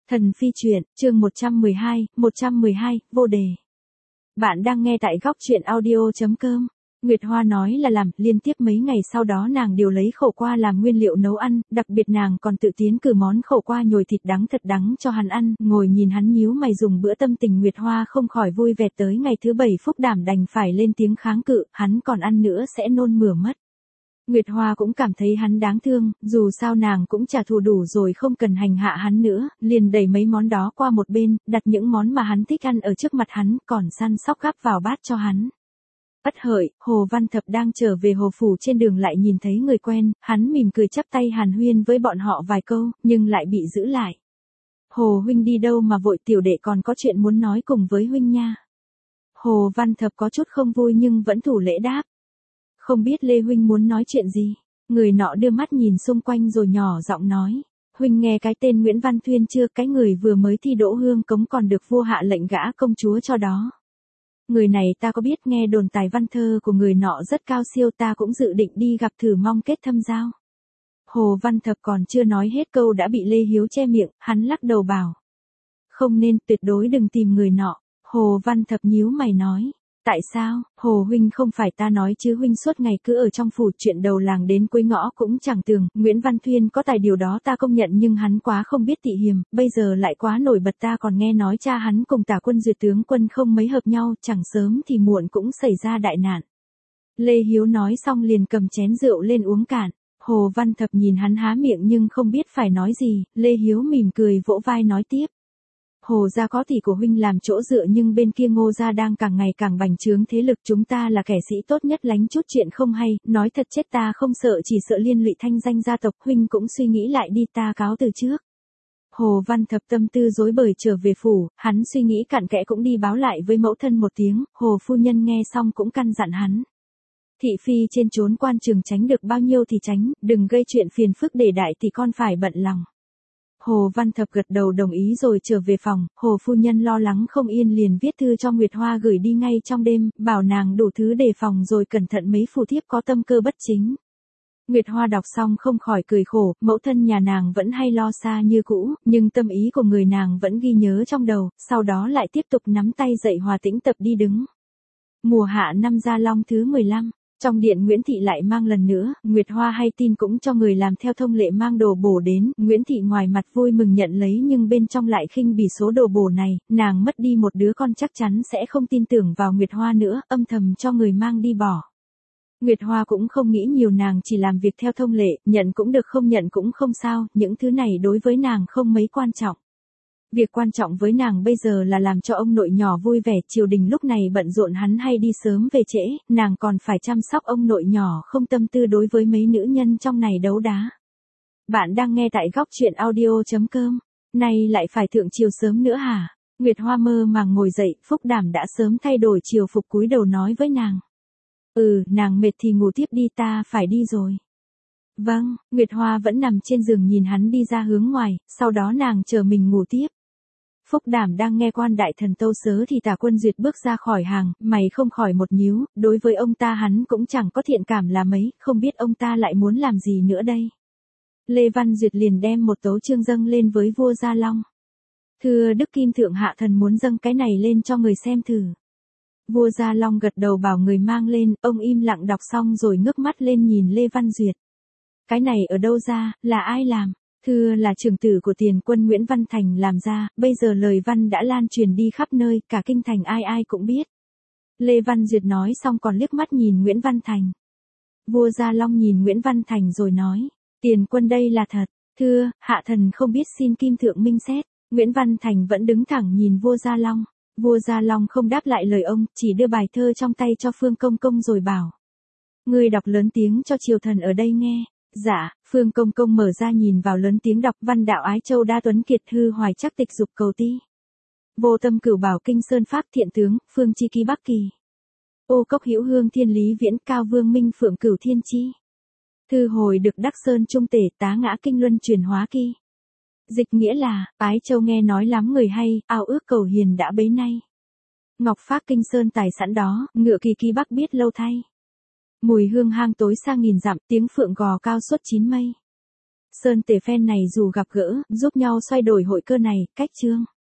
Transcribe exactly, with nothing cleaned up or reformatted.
Thần phi truyện, chương một trăm mười hai, một trăm mười hai, vô đề. Bạn đang nghe tại góc truyện audio chấm com. Nguyệt Hoa nói là làm, liên tiếp mấy ngày sau đó nàng điều lấy khổ qua làm nguyên liệu nấu ăn, đặc biệt nàng còn tự tiến cử món khổ qua nhồi thịt đắng thật đắng cho hắn ăn, ngồi nhìn hắn nhíu mày dùng bữa tâm tình Nguyệt Hoa không khỏi vui vẻ tới ngày thứ bảy Phúc Đảm đành phải lên tiếng kháng cự, hắn còn ăn nữa sẽ nôn mửa mất. Nguyệt Hoa cũng cảm thấy hắn đáng thương, dù sao nàng cũng trả thù đủ rồi không cần hành hạ hắn nữa, liền đẩy mấy món đó qua một bên, đặt những món mà hắn thích ăn ở trước mặt hắn, còn săn sóc gắp vào bát cho hắn. Ất hợi, Hồ Văn Thập đang trở về Hồ Phủ trên đường lại nhìn thấy người quen, hắn mỉm cười chắp tay hàn huyên với bọn họ vài câu, nhưng lại bị giữ lại. Hồ huynh đi đâu mà vội, tiểu đệ còn có chuyện muốn nói cùng với huynh nha. Hồ Văn Thập có chút không vui nhưng vẫn thủ lễ đáp. Không biết Lê huynh muốn nói chuyện gì? Người nọ đưa mắt nhìn xung quanh rồi nhỏ giọng nói. Huynh nghe cái tên Nguyễn Văn Thuyên chưa, cái người vừa mới thi đỗ hương cống còn được vua hạ lệnh gả công chúa cho đó. Người này ta có biết, nghe đồn tài văn thơ của người nọ rất cao siêu, ta cũng dự định đi gặp thử mong kết thâm giao. Hồ Văn Thập còn chưa nói hết câu đã bị Lê Hiếu che miệng, hắn lắc đầu bảo. Không nên, tuyệt đối đừng tìm người nọ. Hồ Văn Thập nhíu mày nói. Tại sao, Hồ huynh không phải ta nói chứ, huynh suốt ngày cứ ở trong phủ, chuyện đầu làng đến cuối ngõ cũng chẳng tường, Nguyễn Văn Thuyên có tài điều đó ta công nhận, nhưng hắn quá không biết tị hiềm, bây giờ lại quá nổi bật, ta còn nghe nói cha hắn cùng Tả Quân Duyệt tướng quân không mấy hợp nhau, chẳng sớm thì muộn cũng xảy ra đại nạn. Lê Hiếu nói xong liền cầm chén rượu lên uống cạn. Hồ Văn Thập nhìn hắn há miệng nhưng không biết phải nói gì, Lê Hiếu mỉm cười vỗ vai nói tiếp. Hồ gia có tỷ của huynh làm chỗ dựa, nhưng bên kia Ngô gia đang càng ngày càng bành trướng thế lực, chúng ta là kẻ sĩ tốt nhất lánh chút chuyện không hay, nói thật chết ta không sợ, chỉ sợ liên lụy thanh danh gia tộc, huynh cũng suy nghĩ lại đi, ta cáo từ trước. Hồ Văn Thập tâm tư rối bời trở về phủ, hắn suy nghĩ cặn kẽ cũng đi báo lại với mẫu thân một tiếng, Hồ phu nhân nghe xong cũng căn dặn hắn. Thị phi trên trốn quan trường tránh được bao nhiêu thì tránh, đừng gây chuyện phiền phức để đại thì con phải bận lòng. Hồ Văn Thập gật đầu đồng ý rồi trở về phòng, Hồ phu nhân lo lắng không yên liền viết thư cho Nguyệt Hoa gửi đi ngay trong đêm, bảo nàng đủ thứ đề phòng rồi cẩn thận mấy phù thiếp có tâm cơ bất chính. Nguyệt Hoa đọc xong không khỏi cười khổ, mẫu thân nhà nàng vẫn hay lo xa như cũ, nhưng tâm ý của người nàng vẫn ghi nhớ trong đầu, sau đó lại tiếp tục nắm tay dạy Hòa Tĩnh tập đi đứng. Mùa hạ năm Gia Long thứ mười lăm. Trong điện Nguyễn Thị lại mang lần nữa, Nguyệt Hoa hay tin cũng cho người làm theo thông lệ mang đồ bổ đến, Nguyễn Thị ngoài mặt vui mừng nhận lấy nhưng bên trong lại khinh bỉ số đồ bổ này, nàng mất đi một đứa con chắc chắn sẽ không tin tưởng vào Nguyệt Hoa nữa, âm thầm cho người mang đi bỏ. Nguyệt Hoa cũng không nghĩ nhiều, nàng chỉ làm việc theo thông lệ, nhận cũng được không nhận cũng không sao, những thứ này đối với nàng không mấy quan trọng. Việc quan trọng với nàng bây giờ là làm cho ông nội nhỏ vui vẻ, triều đình lúc này bận rộn, hắn hay đi sớm về trễ, nàng còn phải chăm sóc ông nội nhỏ, không tâm tư đối với mấy nữ nhân trong này đấu đá. Bạn đang nghe tại góc truyện audio chấm com, nay lại phải thượng triều sớm nữa hả? Nguyệt Hoa mơ màng ngồi dậy, Phúc Đảm đã sớm thay đổi triều phục cúi đầu nói với nàng. Ừ, nàng mệt thì ngủ tiếp đi, ta phải đi rồi. Vâng, Nguyệt Hoa vẫn nằm trên giường nhìn hắn đi ra hướng ngoài, sau đó nàng chờ mình ngủ tiếp. Phúc Đảm đang nghe quan đại thần tâu sớ thì Tả Quân Duyệt bước ra khỏi hàng, mày không khỏi một nhíu, đối với ông ta hắn cũng chẳng có thiện cảm là mấy, không biết ông ta lại muốn làm gì nữa đây. Lê Văn Duyệt liền đem một tấu chương dâng lên với vua Gia Long. Thưa Đức Kim Thượng, hạ thần muốn dâng cái này lên cho người xem thử. Vua Gia Long gật đầu bảo người mang lên, ông im lặng đọc xong rồi ngước mắt lên nhìn Lê Văn Duyệt. Cái này ở đâu ra, là ai làm? Thưa là trưởng tử của tiền quân Nguyễn Văn Thành làm ra, bây giờ lời văn đã lan truyền đi khắp nơi, cả kinh thành ai ai cũng biết. Lê Văn Duyệt nói xong còn liếc mắt nhìn Nguyễn Văn Thành. Vua Gia Long nhìn Nguyễn Văn Thành rồi nói, tiền quân đây là thật, thưa, hạ thần không biết, xin Kim Thượng minh xét. Nguyễn Văn Thành vẫn đứng thẳng nhìn vua Gia Long, vua Gia Long không đáp lại lời ông, chỉ đưa bài thơ trong tay cho Phương Công Công rồi bảo. Ngươi đọc lớn tiếng cho triều thần ở đây nghe. Dạ, Phương Công Công mở ra nhìn vào lớn tiếng đọc, văn đạo ái châu đa tuấn kiệt, hư hoài chắc tịch dục cầu ti. Vô tâm cửu bảo kinh sơn pháp thiện tướng, phương chi ký bắc kỳ. Ô cốc hữu hương thiên lý viễn, cao vương minh phượng cửu thiên chi. Thư hồi được đắc sơn trung tể, tá ngã kinh luân truyền hóa kỳ. Dịch nghĩa là, ái châu nghe nói lắm người hay, ao ước cầu hiền đã bấy nay. Ngọc phác kinh sơn tài sẵn đó, ngựa kỳ kỳ bắc biết lâu thay. Mùi hương hang tối xa nghìn dặm, tiếng phượng gò cao suốt chín mây. Sơn Tề Phen này dù gặp gỡ, giúp nhau xoay đổi hội cơ này, cách chương.